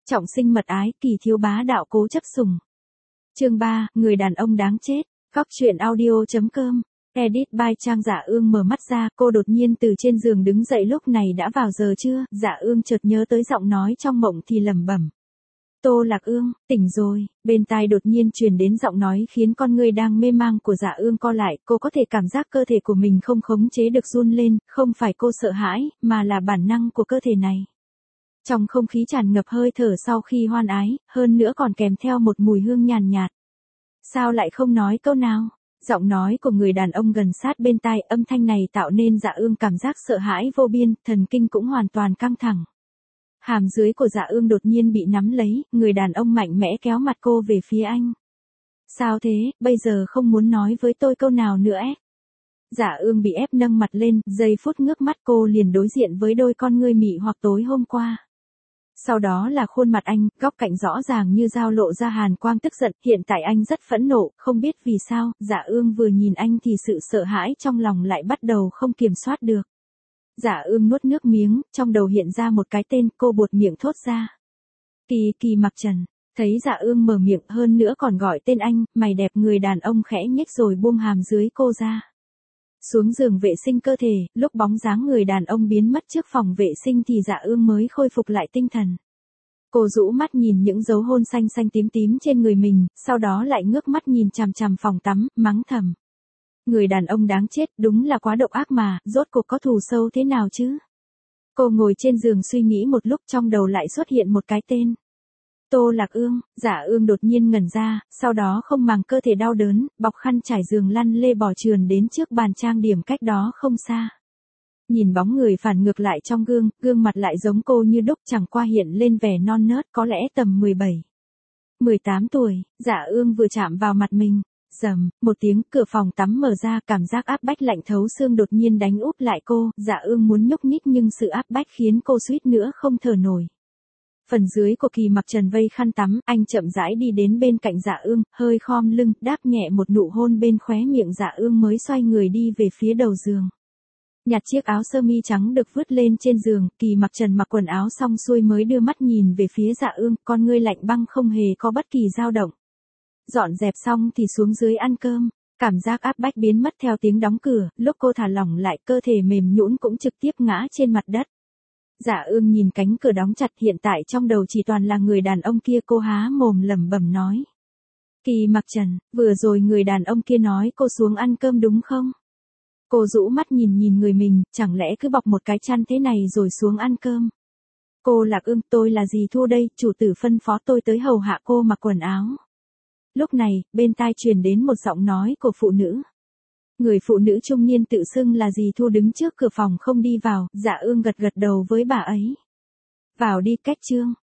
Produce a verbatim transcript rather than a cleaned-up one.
Trọng sinh mật ái, kỳ thiếu bá đạo cố chấp sủng. Chương ba, người đàn ông đáng chết. Góc truyện audio chấm com. Edit by Trang. Dạ Ương mở mắt ra, cô đột nhiên từ trên giường đứng dậy. Lúc này đã vào giờ trưa, Dạ Ương chợt nhớ tới giọng nói trong mộng thì lẩm bẩm. Tô Lạc Ương, tỉnh rồi. Bên tai đột nhiên truyền đến giọng nói khiến con người đang mê mang của Dạ Ương co lại. Cô có thể cảm giác cơ thể của mình không khống chế được run lên, không phải cô sợ hãi, mà là bản năng của cơ thể này. Trong không khí tràn ngập hơi thở sau khi hoan ái, hơn nữa còn kèm theo một mùi hương nhàn nhạt. Sao lại không nói câu nào? Giọng nói của người đàn ông gần sát bên tai, âm thanh này tạo nên Dạ Ương cảm giác sợ hãi vô biên, thần kinh cũng hoàn toàn căng thẳng. Hàm dưới của Dạ Ương đột nhiên bị nắm lấy, người đàn ông mạnh mẽ kéo mặt cô về phía anh. Sao thế, bây giờ không muốn nói với tôi câu nào nữa ép? Dạ Ương bị ép nâng mặt lên, giây phút ngước mắt cô liền đối diện với đôi con ngươi mị hoặc tối hôm qua. Sau đó là khuôn mặt anh, góc cạnh rõ ràng như dao lộ ra hàn quang tức giận, hiện tại anh rất phẫn nộ, không biết vì sao, Dạ Ương vừa nhìn anh thì sự sợ hãi trong lòng lại bắt đầu không kiểm soát được. Dạ Ương nuốt nước miếng, trong đầu hiện ra một cái tên, cô buột miệng thốt ra. Kỳ Kỳ Mặc Trần, thấy Dạ Ương mở miệng hơn nữa còn gọi tên anh, mày đẹp người đàn ông khẽ nhếch rồi buông hàm dưới cô ra. Xuống giường vệ sinh cơ thể, lúc bóng dáng người đàn ông biến mất trước phòng vệ sinh thì Dạ Ương mới khôi phục lại tinh thần. Cô rũ mắt nhìn những dấu hôn xanh xanh tím tím trên người mình, sau đó lại ngước mắt nhìn chằm chằm phòng tắm, mắng thầm. Người đàn ông đáng chết, đúng là quá độc ác mà, rốt cuộc có thù sâu thế nào chứ? Cô ngồi trên giường suy nghĩ một lúc, trong đầu lại xuất hiện một cái tên. Tô Lạc Ương. Dạ Ương đột nhiên ngẩn ra, sau đó không màng cơ thể đau đớn, bọc khăn trải giường lăn lê bò trườn đến trước bàn trang điểm cách đó không xa. Nhìn bóng người phản ngược lại trong gương, gương mặt lại giống cô như đúc, chẳng qua hiện lên vẻ non nớt, có lẽ tầm mười bảy, mười tám tuổi. Dạ Ương vừa chạm vào mặt mình, rầm, một tiếng, cửa phòng tắm mở ra, cảm giác áp bách lạnh thấu xương đột nhiên đánh úp lại cô. Dạ Ương muốn nhúc nhích nhưng sự áp bách khiến cô suýt nữa không thở nổi. Phần dưới của Kỳ Mặc Trần vây khăn tắm, anh chậm rãi đi đến bên cạnh Dạ Ương, hơi khom lưng, đáp nhẹ một nụ hôn bên khóe miệng. Dạ Ương mới xoay người đi về phía đầu giường. Nhặt chiếc áo sơ mi trắng được vứt lên trên giường, Kỳ Mặc Trần mặc quần áo xong xuôi mới đưa mắt nhìn về phía Dạ Ương, con ngươi lạnh băng không hề có bất kỳ dao động. Dọn dẹp xong thì xuống dưới ăn cơm, cảm giác áp bách biến mất theo tiếng đóng cửa, lúc cô thả lỏng lại cơ thể mềm nhũn cũng trực tiếp ngã trên mặt đất. Dạ Ương nhìn cánh cửa đóng chặt, hiện tại trong đầu chỉ toàn là người đàn ông kia, cô há mồm lẩm bẩm nói. Kỳ Mặc Trần, vừa rồi người đàn ông kia nói cô xuống ăn cơm đúng không? Cô rũ mắt nhìn nhìn người mình, chẳng lẽ cứ bọc một cái chăn thế này rồi xuống ăn cơm? Cô Lạc Ương, tôi là dì Thu đây, chủ tử phân phó tôi tới hầu hạ cô mặc quần áo. Lúc này, bên tai truyền đến một giọng nói của phụ nữ. Người phụ nữ trung niên tự xưng là dì Thu đứng trước cửa phòng không đi vào, Dạ Ương gật gật đầu với bà ấy. Vào đi, Cách Trương.